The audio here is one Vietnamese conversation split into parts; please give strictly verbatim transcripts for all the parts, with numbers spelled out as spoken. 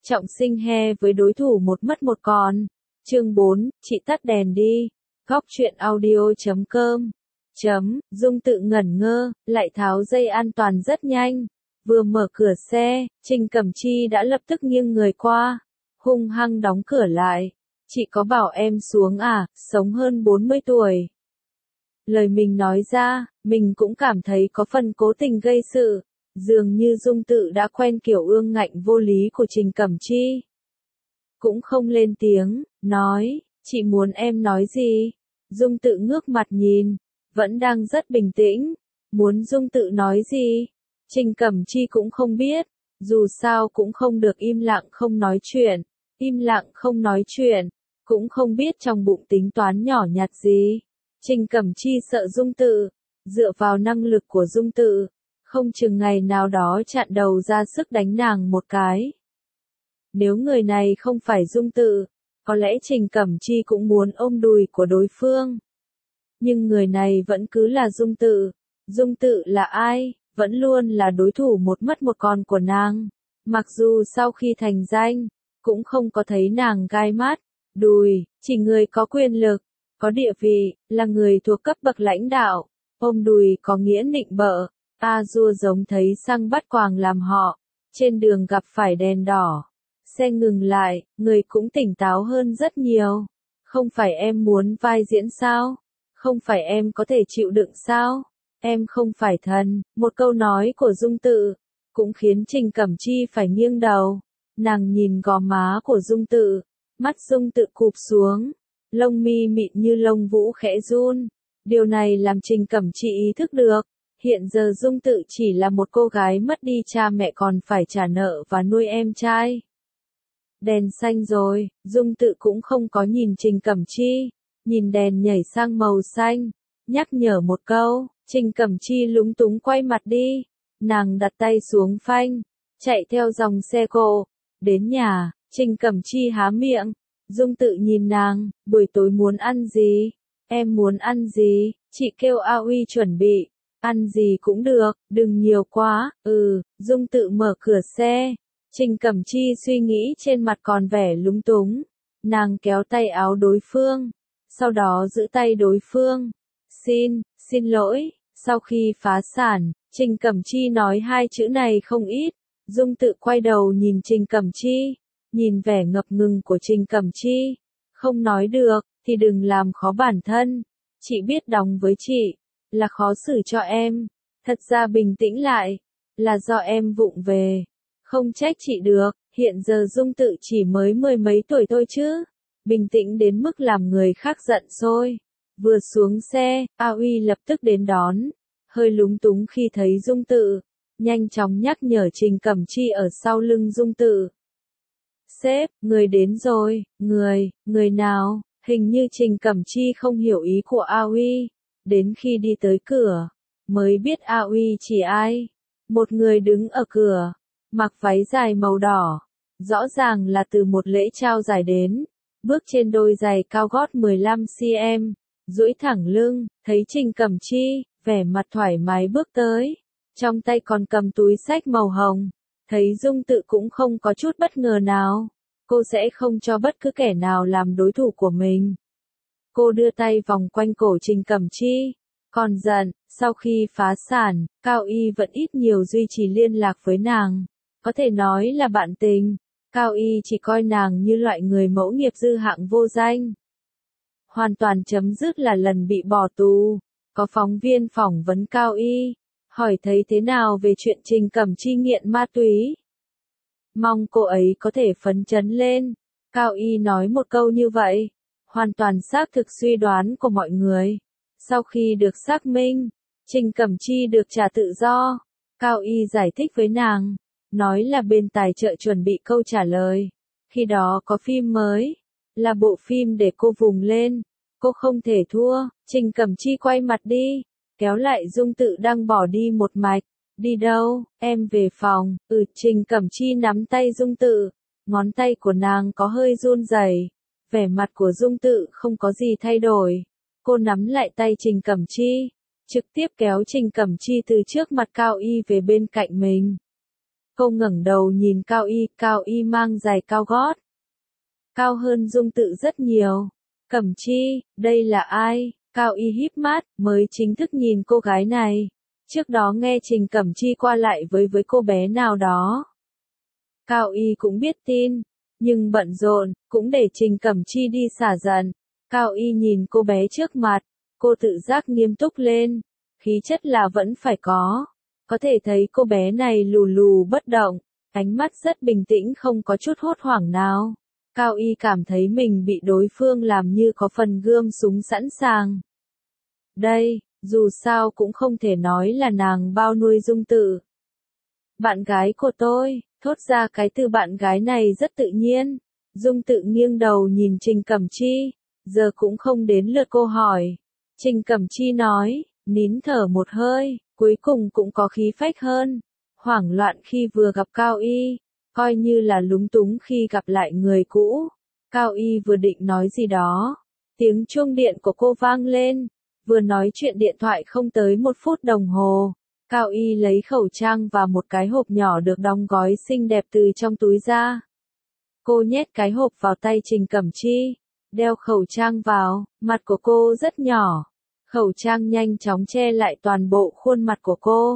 Trọng sinh he với đối thủ một mất một còn. Chương bốn, chị tắt đèn đi. Góc truyện audio chấm com. Chấm, Dung tự ngẩn ngơ, lại tháo dây an toàn rất nhanh. Vừa mở cửa xe, Trình Cẩm Chi đã lập tức nghiêng người qua, hung hăng đóng cửa lại. Chị có bảo em xuống à, sống hơn bốn mươi tuổi. Lời mình nói ra, mình cũng cảm thấy có phần cố tình gây sự. Dường như Dung tự đã quen kiểu ương ngạnh vô lý của Trình Cẩm Chi. Cũng không lên tiếng, nói, chị muốn em nói gì? Dung tự ngước mặt nhìn, vẫn đang rất bình tĩnh. Muốn Dung tự nói gì? Trình Cẩm Chi cũng không biết, dù sao cũng không được im lặng không nói chuyện. Im lặng không nói chuyện, cũng không biết trong bụng tính toán nhỏ nhặt gì. Trình Cẩm Chi sợ Dung tự, dựa vào năng lực của Dung tự, không chừng ngày nào đó chặn đầu ra sức đánh nàng một cái. Nếu người này không phải Dung tự, có lẽ Trình Cẩm Chi cũng muốn ôm đùi của đối phương. Nhưng người này vẫn cứ là Dung tự. Dung tự là ai? Vẫn luôn là đối thủ một mất một còn của nàng. Mặc dù sau khi thành danh, cũng không có thấy nàng gai mắt, đùi, chỉ người có quyền lực, có địa vị, là người thuộc cấp bậc lãnh đạo. Ôm đùi có nghĩa nịnh bợ, a dua giống thấy xăng bắt quàng làm họ. Trên đường gặp phải đèn đỏ, xe ngừng lại, người cũng tỉnh táo hơn rất nhiều. Không phải em muốn vai diễn sao? Không phải em có thể chịu đựng sao? Em không phải thần. Một câu nói của Dung tự cũng khiến Trình Cẩm Chi phải nghiêng đầu. Nàng nhìn gò má của Dung tự, mắt Dung tự cụp xuống, lông mi mịn như lông vũ khẽ run. Điều này làm Trình Cẩm Chi ý thức được, hiện giờ Dung tự chỉ là một cô gái mất đi cha mẹ còn phải trả nợ và nuôi em trai. Đèn xanh rồi, Dung tự cũng không có nhìn Trình Cẩm Chi, nhìn đèn nhảy sang màu xanh, nhắc nhở một câu. Trình Cẩm Chi lúng túng quay mặt đi, nàng đặt tay xuống phanh, chạy theo dòng xe cộ. Đến nhà, Trình Cẩm Chi há miệng, Dung tự nhìn nàng, buổi tối muốn ăn gì? Em muốn ăn gì? Chị kêu A Uy chuẩn bị, ăn gì cũng được, đừng nhiều quá. Ừ, Dung tự mở cửa xe. Trình Cẩm Chi suy nghĩ trên mặt còn vẻ lúng túng, nàng kéo tay áo đối phương, sau đó giữ tay đối phương. Xin, xin lỗi. Sau khi phá sản, Trình Cẩm Chi nói hai chữ này không ít. Dung tự quay đầu nhìn Trình Cẩm Chi, nhìn vẻ ngập ngừng của Trình Cẩm Chi. Không nói được, thì đừng làm khó bản thân. Chị biết đóng với chị, là khó xử cho em. Thật ra bình tĩnh lại, là do em vụng về. Không trách chị được, hiện giờ Dung tự chỉ mới mười mấy tuổi thôi chứ. Bình tĩnh đến mức làm người khác giận sôi. Vừa xuống xe, A Uy lập tức đến đón, hơi lúng túng khi thấy Dung tự, nhanh chóng nhắc nhở Trình Cẩm Chi ở sau lưng Dung tự. Sếp, người đến rồi. Người, người nào? Hình như Trình Cẩm Chi không hiểu ý của A Uy, đến khi đi tới cửa, mới biết A Uy chỉ ai. Một người đứng ở cửa, mặc váy dài màu đỏ, rõ ràng là từ một lễ trao giải đến, bước trên đôi giày cao gót mười lăm xăng-ti-mét. Duỗi thẳng lưng, thấy Trình Cẩm Chi, vẻ mặt thoải mái bước tới, trong tay còn cầm túi xách màu hồng. Thấy Dung tự cũng không có chút bất ngờ nào, cô sẽ không cho bất cứ kẻ nào làm đối thủ của mình. Cô đưa tay vòng quanh cổ Trình Cẩm Chi, còn giận, sau khi phá sản, Cao Y vẫn ít nhiều duy trì liên lạc với nàng, có thể nói là bạn tình. Cao Y chỉ coi nàng như loại người mẫu nghiệp dư hạng vô danh. Hoàn toàn chấm dứt là lần bị bỏ tù. Có phóng viên phỏng vấn Cao Y, hỏi thấy thế nào về chuyện Trình Cẩm Chi nghiện ma túy. Mong cô ấy có thể phấn chấn lên. Cao Y nói một câu như vậy, hoàn toàn xác thực suy đoán của mọi người. Sau khi được xác minh, Trình Cẩm Chi được trả tự do. Cao Y giải thích với nàng, nói là bên tài trợ chuẩn bị câu trả lời. Khi đó có phim mới, là bộ phim để cô vùng lên. Cô không thể thua. Trình Cẩm Chi quay mặt đi, kéo lại Dung tự đang bỏ đi một mạch. Đi đâu? Em về phòng. Ừ, Trình Cẩm Chi nắm tay Dung tự, ngón tay của nàng có hơi run rẩy. Vẻ mặt của Dung tự không có gì thay đổi. Cô nắm lại tay Trình Cẩm Chi, trực tiếp kéo Trình Cẩm Chi từ trước mặt Cao Y về bên cạnh mình. Cô ngẩng đầu nhìn Cao Y, Cao Y mang giày cao gót. Cao hơn Dung Tự rất nhiều. Cẩm Chi, đây là ai? Cao Y híp mắt, mới chính thức nhìn cô gái này. Trước đó nghe Trình Cẩm Chi qua lại với với cô bé nào đó. Cao Y cũng biết tin, nhưng bận rộn, cũng để Trình Cẩm Chi đi xả giận. Cao Y nhìn cô bé trước mặt, cô tự giác nghiêm túc lên, khí chất là vẫn phải có. Có thể thấy cô bé này lù lù bất động, ánh mắt rất bình tĩnh không có chút hốt hoảng nào. Cao Y cảm thấy mình bị đối phương làm như có phần gươm súng sẵn sàng. Đây, dù sao cũng không thể nói là nàng bao nuôi Dung Tự. Bạn gái của tôi, thốt ra cái từ bạn gái này rất tự nhiên. Dung Tự nghiêng đầu nhìn Trình Cẩm Chi, giờ cũng không đến lượt cô hỏi. Trình Cẩm Chi nói, nín thở một hơi, cuối cùng cũng có khí phách hơn. Hoảng loạn khi vừa gặp Cao Y, coi như là lúng túng khi gặp lại người cũ. Cao Y vừa định nói gì đó, tiếng chuông điện của cô vang lên, vừa nói chuyện điện thoại không tới một phút đồng hồ. Cao Y lấy khẩu trang và một cái hộp nhỏ được đóng gói xinh đẹp từ trong túi ra. Cô nhét cái hộp vào tay Trình Cẩm Chi, đeo khẩu trang vào, mặt của cô rất nhỏ. Khẩu trang nhanh chóng che lại toàn bộ khuôn mặt của cô.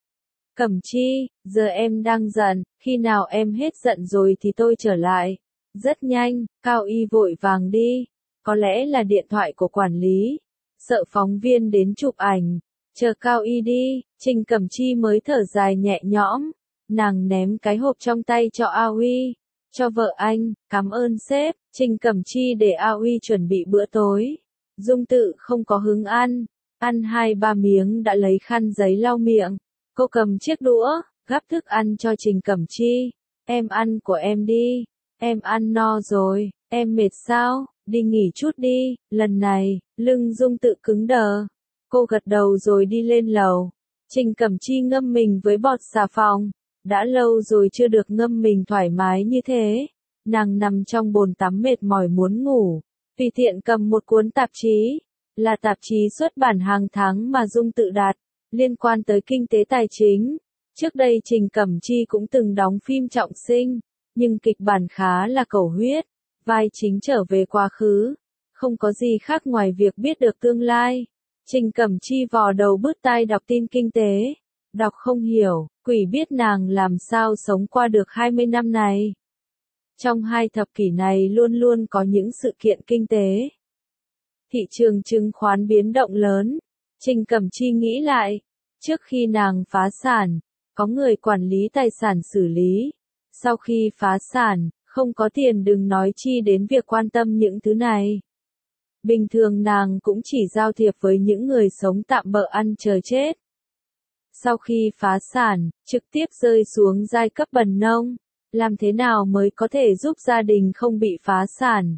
Cẩm Chi, giờ em đang giận, khi nào em hết giận rồi thì tôi trở lại. Rất nhanh, Cao Y vội vàng đi, có lẽ là điện thoại của quản lý, sợ phóng viên đến chụp ảnh. Chờ Cao Y đi, Trình Cẩm Chi mới thở dài nhẹ nhõm, nàng ném cái hộp trong tay cho A Uy, cho vợ anh, cảm ơn sếp. Trình Cẩm Chi để A Uy chuẩn bị bữa tối. Dung Tự không có hứng ăn, ăn hai ba miếng đã lấy khăn giấy lau miệng. Cô cầm chiếc đũa, gắp thức ăn cho Trình Cẩm Chi. Em ăn của em đi, em ăn no rồi, em mệt sao, đi nghỉ chút đi. Lần này, lưng Dung Tự cứng đờ. Cô gật đầu rồi đi lên lầu. Trình Cẩm Chi ngâm mình với bọt xà phòng. Đã lâu rồi chưa được ngâm mình thoải mái như thế. Nàng nằm trong bồn tắm mệt mỏi muốn ngủ. Tùy tiện cầm một cuốn tạp chí. Là tạp chí xuất bản hàng tháng mà Dung Tự đặt, liên quan tới kinh tế tài chính. Trước đây Trình Cẩm Chi cũng từng đóng phim trọng sinh, nhưng kịch bản khá là cầu huyết. Vai chính trở về quá khứ. Không có gì khác ngoài việc biết được tương lai. Trình Cẩm Chi vò đầu bứt tai đọc tin kinh tế. Đọc không hiểu, quỷ biết nàng làm sao sống qua được hai mươi năm này. Trong hai thập kỷ này luôn luôn có những sự kiện kinh tế. Thị trường chứng khoán biến động lớn. Trình Cẩm Chi nghĩ lại, trước khi nàng phá sản, có người quản lý tài sản xử lý. Sau khi phá sản, không có tiền đừng nói chi đến việc quan tâm những thứ này. Bình thường nàng cũng chỉ giao thiệp với những người sống tạm bợ ăn chờ chết. Sau khi phá sản, trực tiếp rơi xuống giai cấp bần nông. Làm thế nào mới có thể giúp gia đình không bị phá sản?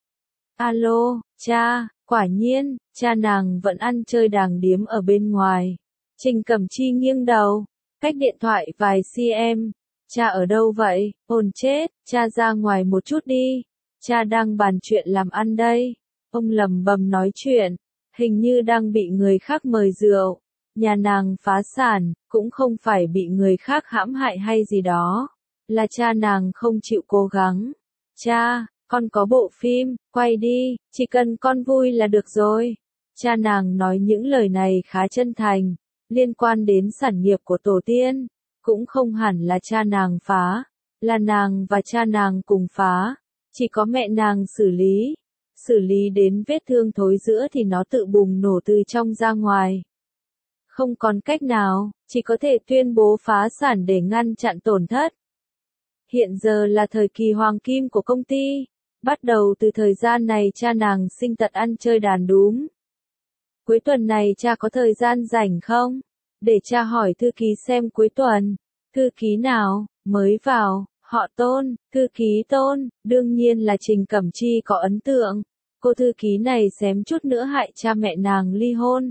Alo, cha, quả nhiên, cha nàng vẫn ăn chơi đàng điếm ở bên ngoài. Trình Cẩm Chi nghiêng đầu, cách điện thoại vài cm. Cha ở đâu vậy? Ồn chết, cha ra ngoài một chút đi. Cha đang bàn chuyện làm ăn đây. Ông lầm bầm nói chuyện, hình như đang bị người khác mời rượu. Nhà nàng phá sản, cũng không phải bị người khác hãm hại hay gì đó. Là cha nàng không chịu cố gắng. Cha, con có bộ phim, quay đi, chỉ cần con vui là được rồi. Cha nàng nói những lời này khá chân thành, liên quan đến sản nghiệp của tổ tiên. Cũng không hẳn là cha nàng phá, là nàng và cha nàng cùng phá. Chỉ có mẹ nàng xử lý. Xử lý đến vết thương thối rữa thì nó tự bùng nổ từ trong ra ngoài. Không còn cách nào, chỉ có thể tuyên bố phá sản để ngăn chặn tổn thất. Hiện giờ là thời kỳ hoàng kim của công ty. Bắt đầu từ thời gian này cha nàng sinh tật ăn chơi đàn đúm. Cuối tuần này cha có thời gian rảnh không? Để cha hỏi thư ký xem cuối tuần. Thư ký nào, mới vào, họ Tôn, thư ký Tôn, đương nhiên là Trình Cẩm Chi có ấn tượng. Cô thư ký này xém chút nữa hại cha mẹ nàng ly hôn.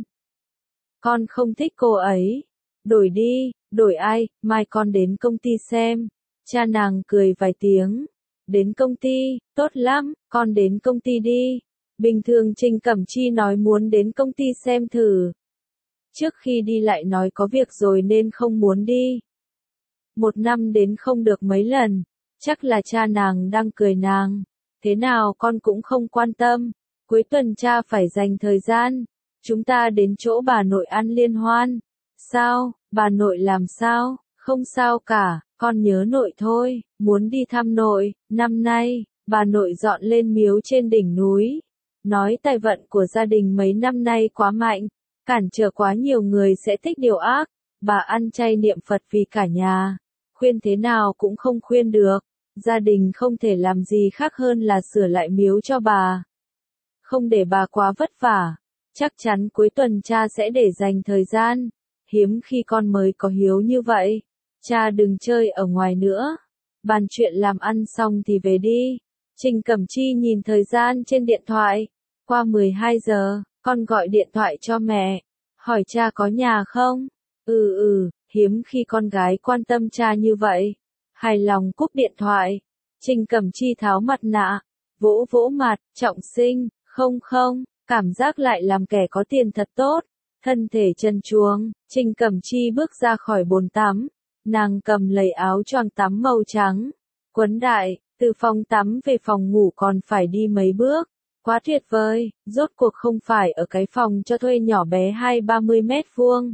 Con không thích cô ấy. Đổi đi, đổi ai, mai con đến công ty xem. Cha nàng cười vài tiếng. Đến công ty, tốt lắm, con đến công ty đi. Bình thường Trình Cẩm Chi nói muốn đến công ty xem thử. Trước khi đi lại nói có việc rồi nên không muốn đi. Một năm đến không được mấy lần, chắc là cha nàng đang cười nàng. Thế nào con cũng không quan tâm, cuối tuần cha phải dành thời gian. Chúng ta đến chỗ bà nội ăn liên hoan. Sao, bà nội làm sao? Không sao cả, con nhớ nội thôi, muốn đi thăm nội. Năm nay, bà nội dọn lên miếu trên đỉnh núi. Nói tài vận của gia đình mấy năm nay quá mạnh, cản trở quá nhiều người sẽ thích điều ác. Bà ăn chay niệm Phật vì cả nhà, khuyên thế nào cũng không khuyên được. Gia đình không thể làm gì khác hơn là sửa lại miếu cho bà, không để bà quá vất vả. Chắc chắn cuối tuần cha sẽ để dành thời gian. Hiếm khi con mới có hiếu như vậy. Cha đừng chơi ở ngoài nữa. Bàn chuyện làm ăn xong thì về đi. Trình Cẩm Chi nhìn thời gian trên điện thoại. Qua mười hai giờ, con gọi điện thoại cho mẹ. Hỏi cha có nhà không? Ừ ừ, hiếm khi con gái quan tâm cha như vậy. Hài lòng cúp điện thoại. Trình Cẩm Chi tháo mặt nạ, vỗ vỗ mặt, Trọng Sinh, không không, cảm giác lại làm kẻ có tiền thật tốt. Thân thể trần truồng, Trình Cẩm Chi bước ra khỏi bồn tắm. Nàng cầm lấy áo choàng tắm màu trắng, quấn đại, từ phòng tắm về phòng ngủ còn phải đi mấy bước. Quá tuyệt vời, rốt cuộc không phải ở cái phòng cho thuê nhỏ bé hai ba mươi mét vuông.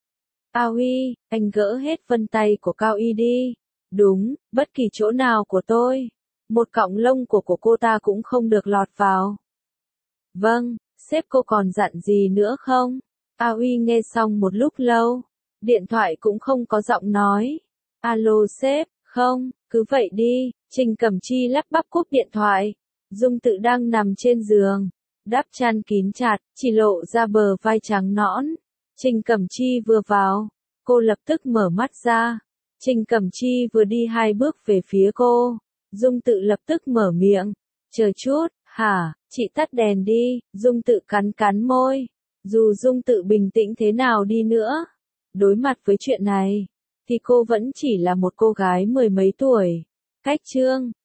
Cao Y, anh gỡ hết vân tay của Cao Y đi. Đúng, bất kỳ chỗ nào của tôi. Một cọng lông của của cô ta cũng không được lọt vào. Vâng, sếp cô còn dặn gì nữa không? Cao Y nghe xong một lúc lâu. Điện thoại cũng không có giọng nói. Alo sếp, không, cứ vậy đi. Trình Cẩm Chi lắp bắp cúp điện thoại. Dung Tự đang nằm trên giường, đắp chăn kín chặt, chỉ lộ ra bờ vai trắng nõn. Trình Cẩm Chi vừa vào, cô lập tức mở mắt ra. Trình Cẩm Chi vừa đi hai bước về phía cô, Dung Tự lập tức mở miệng. Chờ chút, hả, chị tắt đèn đi. Dung Tự cắn cắn môi. Dù Dung Tự bình tĩnh thế nào đi nữa, đối mặt với chuyện này, thì cô vẫn chỉ là một cô gái mười mấy tuổi. Cách chương